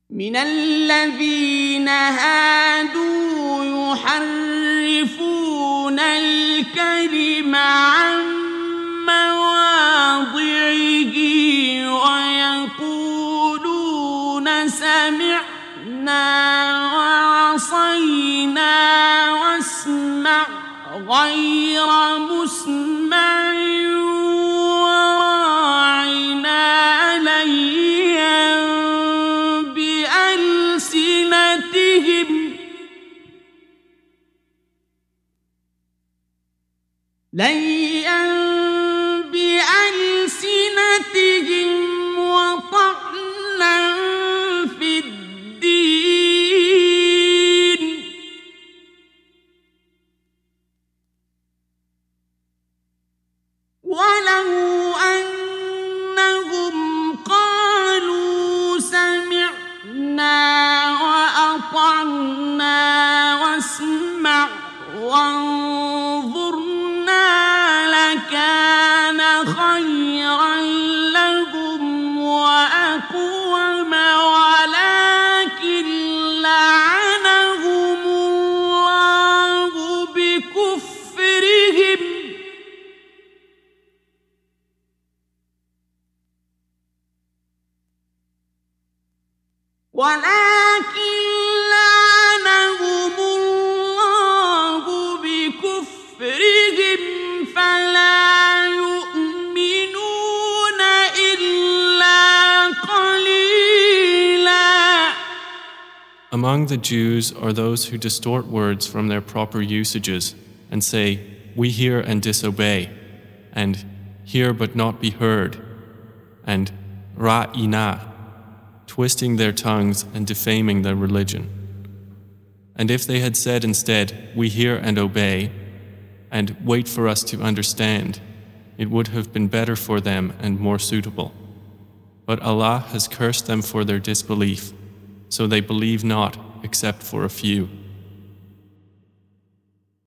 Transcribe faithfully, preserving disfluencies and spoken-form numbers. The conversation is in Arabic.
من الذين هادوا يحرفون الكلم عن مواضعه ويقولون سمعنا وعصينا واسمع غير مسمع وراعنا ليا بألسنتهم ليا بألسنتهم وطعنا في الدين ولو أنهم قالوا سمعنا وأطعنا واسمع وانظرنا لكان خيرا لهم وأقوم ولكن لعنهم الله بكفرهم ولكن لعنهم الله بكفرهم فلا يؤمنون إلا قليلا. Among the Jews are those who distort words from their proper usages and say, "We hear and disobey," and "hear but not be heard," and "ra'ina," twisting their tongues and defaming their religion. And if they had said instead, "We hear and obey," and "wait for us to understand," it would have been better for them and more suitable. But Allah has cursed them for their disbelief, so they believe not except for a few.